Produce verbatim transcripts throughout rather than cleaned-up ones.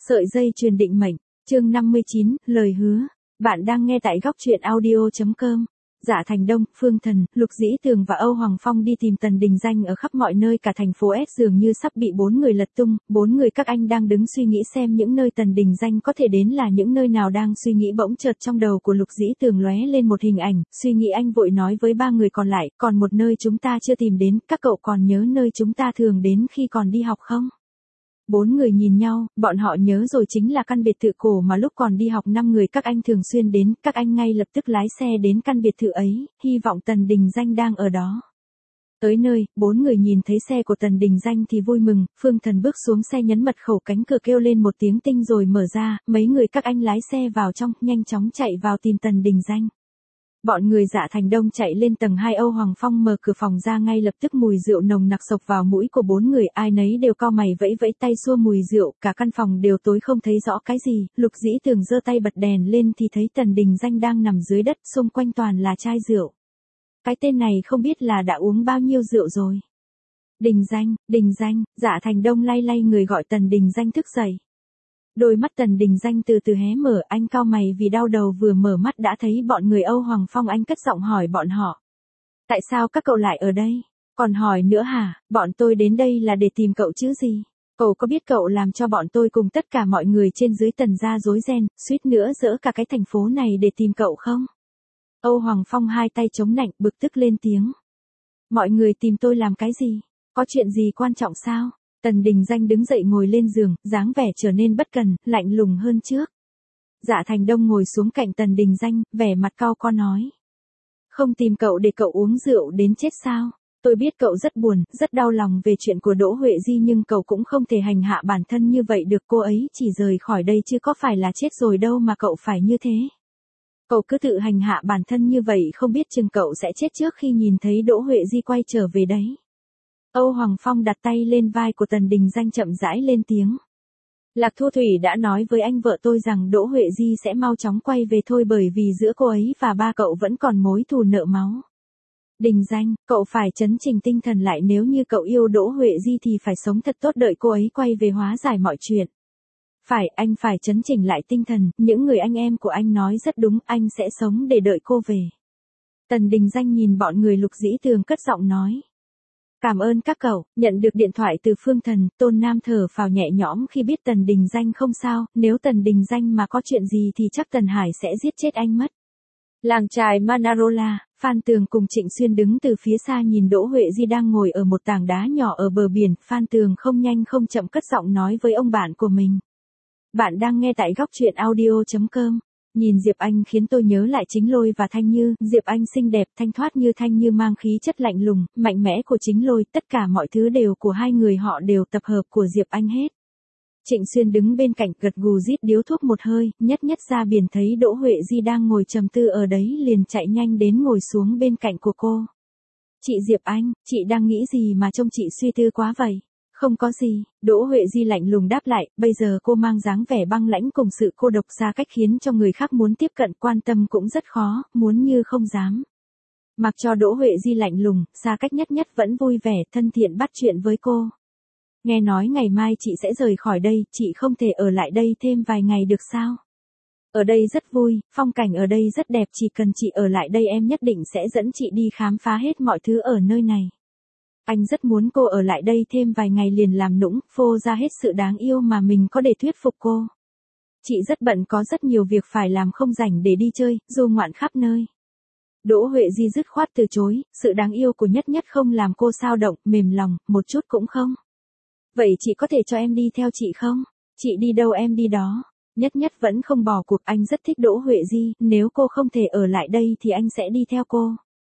Sợi dây truyền định mệnh, chương năm mươi chín, lời hứa. Bạn đang nghe tại góc truyện audio chấm com. Dạ Thành Đông, Phương Thần, Lục Dĩ Tường và Âu Hoàng Phong đi tìm Tần Đình Danh ở khắp mọi nơi, cả thành phố S dường như sắp bị bốn người lật tung. Bốn người các anh đang đứng suy nghĩ xem những nơi Tần Đình Danh có thể đến là những nơi nào. Đang suy nghĩ bỗng chợt trong đầu của Lục Dĩ Tường lóe lên một hình ảnh, suy nghĩ anh vội nói với ba người còn lại, còn một nơi chúng ta chưa tìm đến, các cậu còn nhớ nơi chúng ta thường đến khi còn đi học không? Bốn người nhìn nhau, bọn họ nhớ rồi, chính là căn biệt thự cổ mà lúc còn đi học năm người các anh thường xuyên đến. Các anh ngay lập tức lái xe đến căn biệt thự ấy, hy vọng Tần Đình Danh đang ở đó. Tới nơi, bốn người nhìn thấy xe của Tần Đình Danh thì vui mừng. Phương Thần bước xuống xe nhấn mật khẩu, cánh cửa kêu lên một tiếng tinh rồi mở ra, mấy người các anh lái xe vào trong, nhanh chóng chạy vào tìm Tần Đình Danh. Bọn người Dạ Thành Đông chạy lên tầng hai, Âu Hoàng Phong mở cửa phòng ra, ngay lập tức mùi rượu nồng nặc xộc vào mũi của bốn người, ai nấy đều cau mày vẫy vẫy tay xua mùi rượu, cả căn phòng đều tối không thấy rõ cái gì. Lục Dĩ Tường giơ tay bật đèn lên thì thấy Tần Đình Danh đang nằm dưới đất, xung quanh toàn là chai rượu. Cái tên này không biết là đã uống bao nhiêu rượu rồi. Đình Danh, Đình Danh, Dạ Thành Đông lay lay người gọi Tần Đình Danh thức dậy. Đôi mắt Tần Đình Danh từ từ hé mở, anh cau mày vì đau đầu, vừa mở mắt đã thấy bọn người Âu Hoàng Phong. Anh cất giọng hỏi bọn họ. Tại sao các cậu lại ở đây? Còn hỏi nữa hả? Bọn tôi đến đây là để tìm cậu chứ gì? Cậu có biết cậu làm cho bọn tôi cùng tất cả mọi người trên dưới Tần gia rối ren, suýt nữa dỡ cả cái thành phố này để tìm cậu không? Âu Hoàng Phong hai tay chống nạnh, bực tức lên tiếng. Mọi người tìm tôi làm cái gì? Có chuyện gì quan trọng sao? Tần Đình Danh đứng dậy ngồi lên giường, dáng vẻ trở nên bất cần, lạnh lùng hơn trước. Dạ Thành Đông ngồi xuống cạnh Tần Đình Danh, vẻ mặt cau có nói. Không tìm cậu để cậu uống rượu đến chết sao? Tôi biết cậu rất buồn, rất đau lòng về chuyện của Đỗ Huệ Di, nhưng cậu cũng không thể hành hạ bản thân như vậy được. Cô ấy chỉ rời khỏi đây chứ có phải là chết rồi đâu mà cậu phải như thế. Cậu cứ tự hành hạ bản thân như vậy, không biết chừng cậu sẽ chết trước khi nhìn thấy Đỗ Huệ Di quay trở về đấy. Âu Hoàng Phong đặt tay lên vai của Tần Đình Danh, chậm rãi lên tiếng. Lạc Thu Thủy đã nói với anh vợ tôi rằng Đỗ Huệ Di sẽ mau chóng quay về thôi, bởi vì giữa cô ấy và ba cậu vẫn còn mối thù nợ máu. Đình Danh, cậu phải trấn chỉnh tinh thần lại, nếu như cậu yêu Đỗ Huệ Di thì phải sống thật tốt, đợi cô ấy quay về hóa giải mọi chuyện. Phải, anh phải trấn chỉnh lại tinh thần, những người anh em của anh nói rất đúng, anh sẽ sống để đợi cô về. Tần Đình Danh nhìn bọn người Lục Dĩ Tường cất giọng nói. Cảm ơn các cậu. Nhận được điện thoại từ Phương Thần, Tôn Nam thở phào nhẹ nhõm khi biết Tần Đình Danh không sao, nếu Tần Đình Danh mà có chuyện gì thì chắc Tần Hải sẽ giết chết anh mất. Làng trài Manarola, Phan Tường cùng Trịnh Xuyên đứng từ phía xa nhìn Đỗ Huệ Di đang ngồi ở một tảng đá nhỏ ở bờ biển. Phan Tường không nhanh không chậm cất giọng nói với ông bạn của mình. Bạn đang nghe tại góc truyện audio chấm com. Nhìn Diệp Anh khiến tôi nhớ lại Chính Lôi và Thanh Như. Diệp Anh xinh đẹp, thanh thoát như Thanh Như mang khí chất lạnh lùng, mạnh mẽ của Chính Lôi, tất cả mọi thứ đều của hai người họ, đều tập hợp của Diệp Anh hết. Trịnh Xuyên đứng bên cạnh gật gù rít điếu thuốc một hơi, nhất nhất ra biển thấy Đỗ Huệ Di đang ngồi trầm tư ở đấy, liền chạy nhanh đến ngồi xuống bên cạnh của cô. Chị Diệp Anh, chị đang nghĩ gì mà trông chị suy tư quá vậy? Không có gì, Đỗ Huệ Di lạnh lùng đáp lại, bây giờ cô mang dáng vẻ băng lãnh cùng sự cô độc xa cách khiến cho người khác muốn tiếp cận quan tâm cũng rất khó, muốn như không dám. Mặc cho Đỗ Huệ Di lạnh lùng, xa cách, nhất nhất vẫn vui vẻ, thân thiện bắt chuyện với cô. Nghe nói ngày mai chị sẽ rời khỏi đây, chị không thể ở lại đây thêm vài ngày được sao? Ở đây rất vui, phong cảnh ở đây rất đẹp, chỉ cần chị ở lại đây em nhất định sẽ dẫn chị đi khám phá hết mọi thứ ở nơi này. Anh rất muốn cô ở lại đây thêm vài ngày liền làm nũng, phô ra hết sự đáng yêu mà mình có để thuyết phục cô. Chị rất bận, có rất nhiều việc phải làm, không rảnh để đi chơi, du ngoạn khắp nơi. Đỗ Huệ Di dứt khoát từ chối, sự đáng yêu của Nhất Nhất không làm cô xao động, mềm lòng, một chút cũng không. Vậy chị có thể cho em đi theo chị không? Chị đi đâu em đi đó. Nhất Nhất vẫn không bỏ cuộc, anh rất thích Đỗ Huệ Di, nếu cô không thể ở lại đây thì anh sẽ đi theo cô.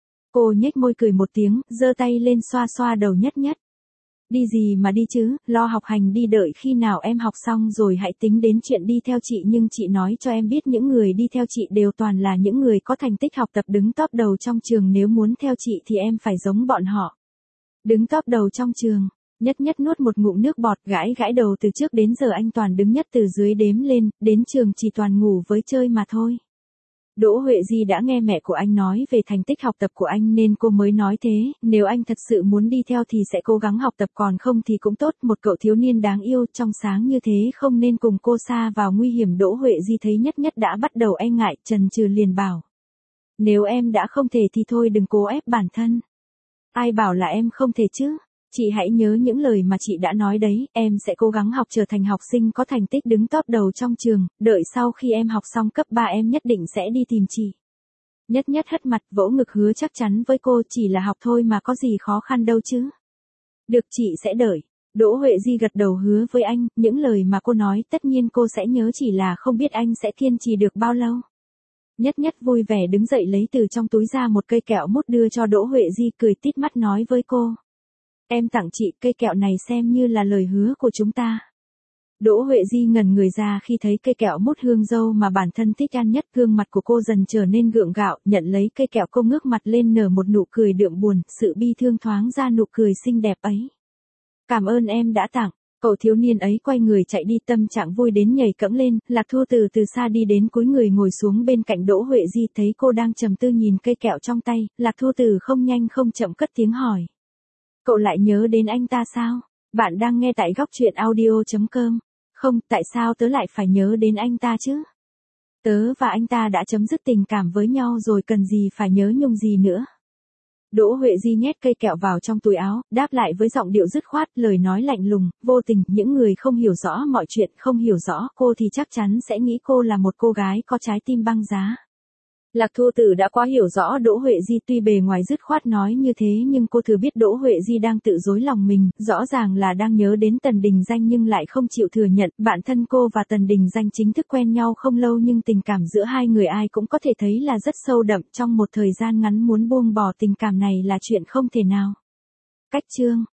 Cô nhếch môi cười một tiếng, giơ tay lên xoa xoa đầu Nhất Nhất. Đi gì mà đi chứ, lo học hành đi, đợi khi nào em học xong rồi hãy tính đến chuyện đi theo chị. Nhưng chị nói cho em biết, những người đi theo chị đều toàn là những người có thành tích học tập đứng top đầu trong trường, nếu muốn theo chị thì em phải giống bọn họ. Đứng top đầu trong trường. Nhất Nhất nuốt một ngụm nước bọt, gãi gãi đầu, từ trước đến giờ anh toàn đứng nhất từ dưới đếm lên, đến trường chỉ toàn ngủ với chơi mà thôi. Đỗ Huệ Di đã nghe mẹ của anh nói về thành tích học tập của anh nên cô mới nói thế, nếu anh thật sự muốn đi theo thì sẽ cố gắng học tập còn không thì cũng tốt, một cậu thiếu niên đáng yêu trong sáng như thế không nên cùng cô sa vào nguy hiểm. Đỗ Huệ Di thấy Nhất Nhất đã bắt đầu e ngại, chần chừ liền bảo. Nếu em đã không thể thì thôi đừng cố ép bản thân. Ai bảo là em không thể chứ? Chị hãy nhớ những lời mà chị đã nói đấy, em sẽ cố gắng học trở thành học sinh có thành tích đứng top đầu trong trường, đợi sau khi em học xong cấp ba em nhất định sẽ đi tìm chị. Nhất Nhất hất mặt vỗ ngực hứa chắc chắn với cô, chỉ là học thôi mà có gì khó khăn đâu chứ. Được, chị sẽ đợi. Đỗ Huệ Di gật đầu hứa với anh, những lời mà cô nói tất nhiên cô sẽ nhớ, chỉ là không biết anh sẽ kiên trì được bao lâu. Nhất Nhất vui vẻ đứng dậy lấy từ trong túi ra một cây kẹo mút đưa cho Đỗ Huệ Di, cười tít mắt nói với cô. Em tặng chị cây kẹo này xem như là lời hứa của chúng ta. Đỗ Huệ Di ngẩn người ra khi thấy cây kẹo mút hương dâu mà bản thân thích ăn nhất, gương mặt của cô dần trở nên gượng gạo, nhận lấy cây kẹo cô ngước mặt lên nở một nụ cười đượm buồn, sự bi thương thoáng ra nụ cười xinh đẹp ấy. Cảm ơn em đã tặng. Cậu thiếu niên ấy quay người chạy đi, tâm trạng vui đến nhảy cẫng lên. Lạc Thu từ từ xa đi đến cúi người ngồi xuống bên cạnh Đỗ Huệ Di, thấy cô đang trầm tư nhìn cây kẹo trong tay, Lạc Thu từ không nhanh không chậm cất tiếng hỏi. Cậu lại nhớ đến anh ta sao? Bạn đang nghe tại góc truyện audio chấm com. Không, tại sao tớ lại phải nhớ đến anh ta chứ? Tớ và anh ta đã chấm dứt tình cảm với nhau rồi, cần gì phải nhớ nhung gì nữa. Đỗ Huệ Di nhét cây kẹo vào trong túi áo, đáp lại với giọng điệu dứt khoát, lời nói lạnh lùng, vô tình. Những người không hiểu rõ mọi chuyện, không hiểu rõ cô thì chắc chắn sẽ nghĩ cô là một cô gái có trái tim băng giá. Lạc Thu Tử đã quá hiểu rõ Đỗ Huệ Di, tuy bề ngoài dứt khoát nói như thế nhưng cô thừa biết Đỗ Huệ Di đang tự dối lòng mình, rõ ràng là đang nhớ đến Tần Đình Danh nhưng lại không chịu thừa nhận. Bản thân cô và Tần Đình Danh chính thức quen nhau không lâu nhưng tình cảm giữa hai người ai cũng có thể thấy là rất sâu đậm, trong một thời gian ngắn muốn buông bỏ tình cảm này là chuyện không thể nào. Cách chương